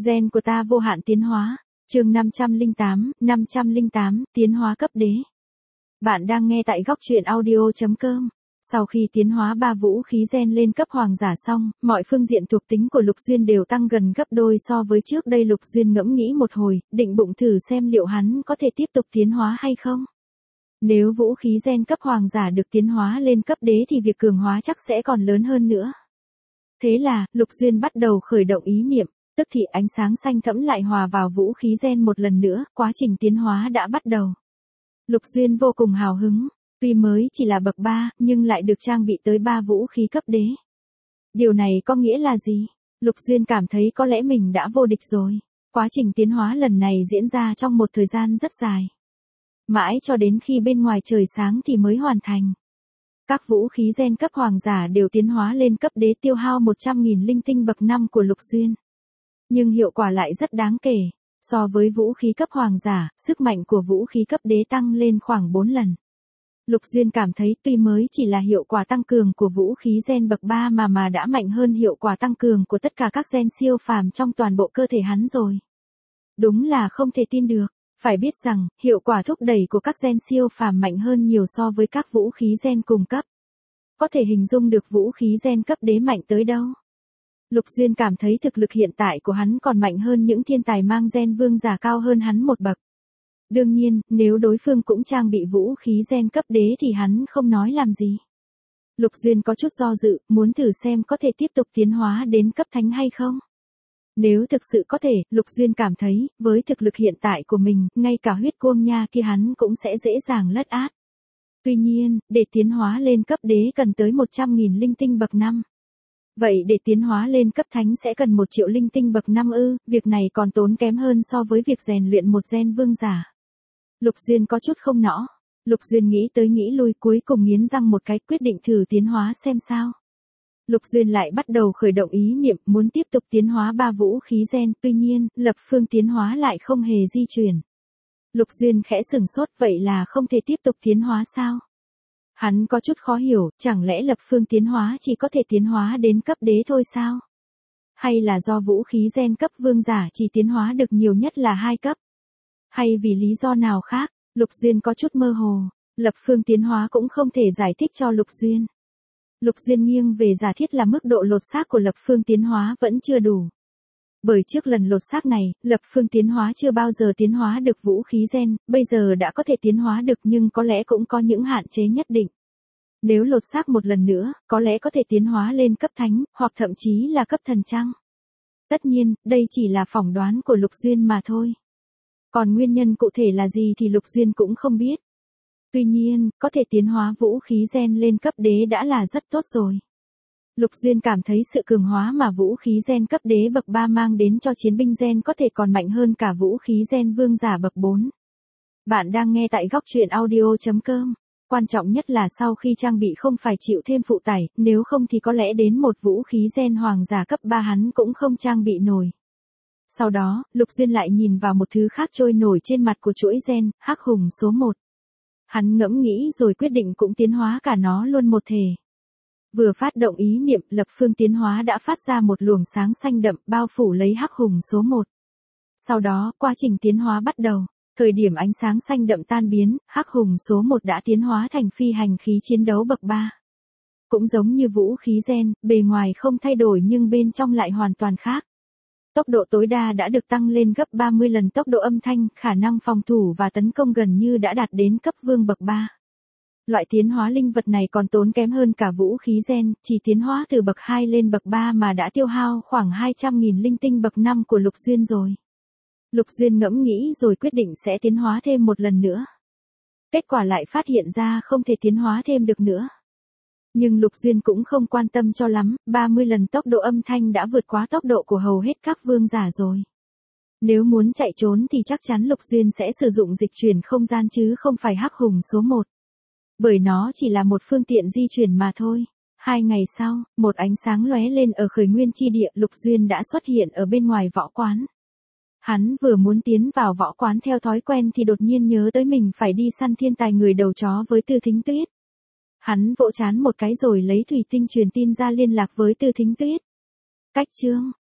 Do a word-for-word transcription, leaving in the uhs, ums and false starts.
Gen của ta vô hạn tiến hóa. Chương năm trăm lẻ tám, năm trăm lẻ tám, tiến hóa cấp đế. Bạn đang nghe tại góc truyện audio chấm com. Sau khi tiến hóa ba vũ khí gen lên cấp hoàng giả xong, mọi phương diện thuộc tính của Lục Duyên đều tăng gần gấp đôi so với trước đây. Lục Duyên ngẫm nghĩ một hồi, định bụng thử xem liệu hắn có thể tiếp tục tiến hóa hay không. Nếu vũ khí gen cấp hoàng giả được tiến hóa lên cấp đế thì việc cường hóa chắc sẽ còn lớn hơn nữa. Thế là, Lục Duyên bắt đầu khởi động ý niệm, tức thì ánh sáng xanh thẫm lại hòa vào vũ khí gen một lần nữa, quá trình tiến hóa đã bắt đầu. Lục Duyên vô cùng hào hứng, tuy mới chỉ là bậc ba, nhưng lại được trang bị tới ba vũ khí cấp đế. Điều này có nghĩa là gì? Lục Duyên cảm thấy có lẽ mình đã vô địch rồi. Quá trình tiến hóa lần này diễn ra trong một thời gian rất dài. Mãi cho đến khi bên ngoài trời sáng thì mới hoàn thành. Các vũ khí gen cấp hoàng giả đều tiến hóa lên cấp đế, tiêu hao một trăm nghìn linh tinh bậc năm của Lục Duyên. Nhưng hiệu quả lại rất đáng kể. So với vũ khí cấp hoàng giả, sức mạnh của vũ khí cấp đế tăng lên khoảng bốn lần. Lục Duyên cảm thấy tuy mới chỉ là hiệu quả tăng cường của vũ khí gen bậc ba mà mà đã mạnh hơn hiệu quả tăng cường của tất cả các gen siêu phàm trong toàn bộ cơ thể hắn rồi. Đúng là không thể tin được. Phải biết rằng, hiệu quả thúc đẩy của các gen siêu phàm mạnh hơn nhiều so với các vũ khí gen cùng cấp. Có thể hình dung được vũ khí gen cấp đế mạnh tới đâu. Lục Duyên cảm thấy thực lực hiện tại của hắn còn mạnh hơn những thiên tài mang gen vương giả cao hơn hắn một bậc. Đương nhiên, nếu đối phương cũng trang bị vũ khí gen cấp đế thì hắn không nói làm gì. Lục Duyên có chút do dự, muốn thử xem có thể tiếp tục tiến hóa đến cấp thánh hay không. Nếu thực sự có thể, Lục Duyên cảm thấy, với thực lực hiện tại của mình, ngay cả huyết cuông nha kia hắn cũng sẽ dễ dàng lất át. Tuy nhiên, để tiến hóa lên cấp đế cần tới một trăm nghìn linh tinh bậc năm. Vậy để tiến hóa lên cấp thánh sẽ cần một triệu linh tinh bậc năm ư, việc này còn tốn kém hơn so với việc rèn luyện một gen vương giả. Lục Duyên có chút không nõ. Lục Duyên nghĩ tới nghĩ lui, cuối cùng nghiến răng một cái, quyết định thử tiến hóa xem sao. Lục Duyên lại bắt đầu khởi động ý niệm muốn tiếp tục tiến hóa ba vũ khí gen, tuy nhiên, lập phương tiến hóa lại không hề di chuyển. Lục Duyên khẽ sửng sốt, vậy là không thể tiếp tục tiến hóa sao? Hắn có chút khó hiểu, chẳng lẽ lập phương tiến hóa chỉ có thể tiến hóa đến cấp đế thôi sao? Hay là do vũ khí gen cấp vương giả chỉ tiến hóa được nhiều nhất là hai cấp? Hay vì lý do nào khác? Lục Duyên có chút mơ hồ, lập phương tiến hóa cũng không thể giải thích cho Lục Duyên. Lục Duyên nghiêng về giả thiết là mức độ lột xác của lập phương tiến hóa vẫn chưa đủ. Bởi trước lần lột xác này, lập phương tiến hóa chưa bao giờ tiến hóa được vũ khí gen, bây giờ đã có thể tiến hóa được nhưng có lẽ cũng có những hạn chế nhất định. Nếu lột xác một lần nữa, có lẽ có thể tiến hóa lên cấp thánh, hoặc thậm chí là cấp thần chăng? Tất nhiên, đây chỉ là phỏng đoán của Lục Duyên mà thôi. Còn nguyên nhân cụ thể là gì thì Lục Duyên cũng không biết. Tuy nhiên, có thể tiến hóa vũ khí gen lên cấp đế đã là rất tốt rồi. Lục Duyên cảm thấy sự cường hóa mà vũ khí gen cấp đế bậc ba mang đến cho chiến binh gen có thể còn mạnh hơn cả vũ khí gen vương giả bậc bốn. Bạn đang nghe tại góc truyện audio chấm com. Quan trọng nhất là sau khi trang bị không phải chịu thêm phụ tải, nếu không thì có lẽ đến một vũ khí gen hoàng giả cấp ba hắn cũng không trang bị nổi. Sau đó, Lục Duyên lại nhìn vào một thứ khác trôi nổi trên mặt của chuỗi gen, Hắc Hùng số một. Hắn ngẫm nghĩ rồi quyết định cũng tiến hóa cả nó luôn một thể. Vừa phát động ý niệm, lập phương tiến hóa đã phát ra một luồng sáng xanh đậm bao phủ lấy Hắc Hùng số một. Sau đó, quá trình tiến hóa bắt đầu. Thời điểm ánh sáng xanh đậm tan biến, Hắc Hùng số một đã tiến hóa thành phi hành khí chiến đấu bậc ba. Cũng giống như vũ khí gen, bề ngoài không thay đổi nhưng bên trong lại hoàn toàn khác. Tốc độ tối đa đã được tăng lên gấp ba mươi lần tốc độ âm thanh, khả năng phòng thủ và tấn công gần như đã đạt đến cấp vương bậc ba. Loại tiến hóa linh vật này còn tốn kém hơn cả vũ khí gen, chỉ tiến hóa từ bậc hai lên bậc ba mà đã tiêu hao khoảng hai trăm nghìn linh tinh bậc năm của Lục Duyên rồi. Lục Duyên ngẫm nghĩ rồi quyết định sẽ tiến hóa thêm một lần nữa. Kết quả lại phát hiện ra không thể tiến hóa thêm được nữa. Nhưng Lục Duyên cũng không quan tâm cho lắm, ba mươi lần tốc độ âm thanh đã vượt quá tốc độ của hầu hết các vương giả rồi. Nếu muốn chạy trốn thì chắc chắn Lục Duyên sẽ sử dụng dịch chuyển không gian chứ không phải Hắc Hùng số một. Bởi nó chỉ là một phương tiện di chuyển mà thôi. Hai ngày sau, một ánh sáng lóe lên ở khởi nguyên chi địa, Lục Duyên đã xuất hiện ở bên ngoài võ quán. Hắn vừa muốn tiến vào võ quán theo thói quen thì đột nhiên nhớ tới mình phải đi săn thiên tài người đầu chó với Tư Thính Tuyết. Hắn vỗ chán một cái rồi lấy thủy tinh truyền tin ra liên lạc với Tư Thính Tuyết. Cách chương,